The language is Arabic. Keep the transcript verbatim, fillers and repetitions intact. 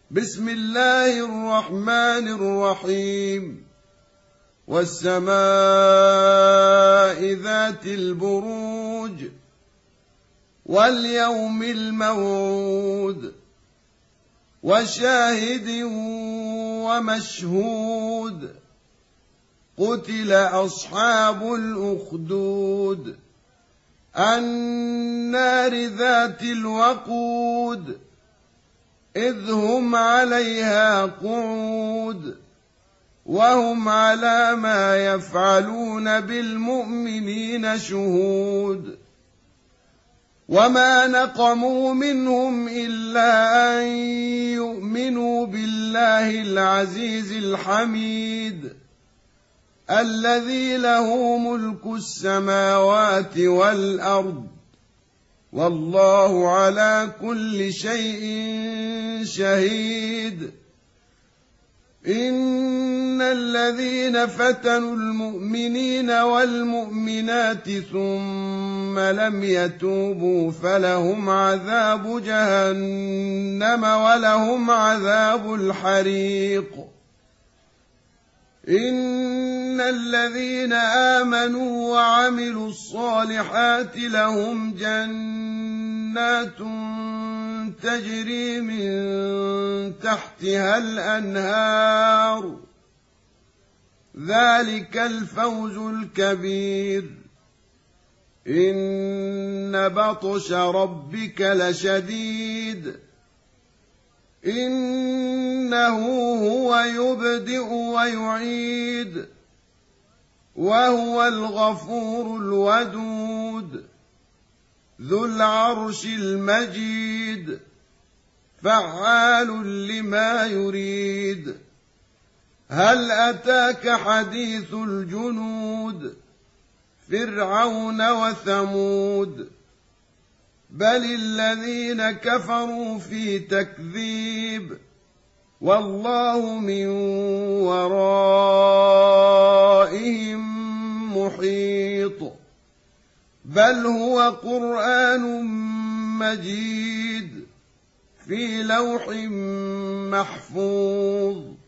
بسم الله الرحمن الرحيم والسماء ذات البروج واليوم الموعود وشاهد ومشهود قتل أصحاب الأخدود النار ذات الوقود إذ هم عليها قعود وهم على ما يفعلون بالمؤمنين شهود وما نقموا منهم إلا أن يؤمنوا بالله العزيز الحميد الذي له ملك السماوات والأرض والله على كل شيء شهيد إن الذين فتنوا المؤمنين والمؤمنات ثم لم يتوبوا فلهم عذاب جهنم ولهم عذاب الحريق إن الذين آمنوا وعملوا الصالحات لهم جنات تجري من تحتها الأنهار ذلك الفوز الكبير إن بطش ربك لشديد إنه هو يبدئ ويعيد وهو الغفور الودود ذو العرش المجيد فعال لما يريد هل أتاك حديث الجنود فرعون وثمود بل الذين كفروا في تكذيب والله من ورائهم محيط بل هو قرآن مجيد في لوح محفوظ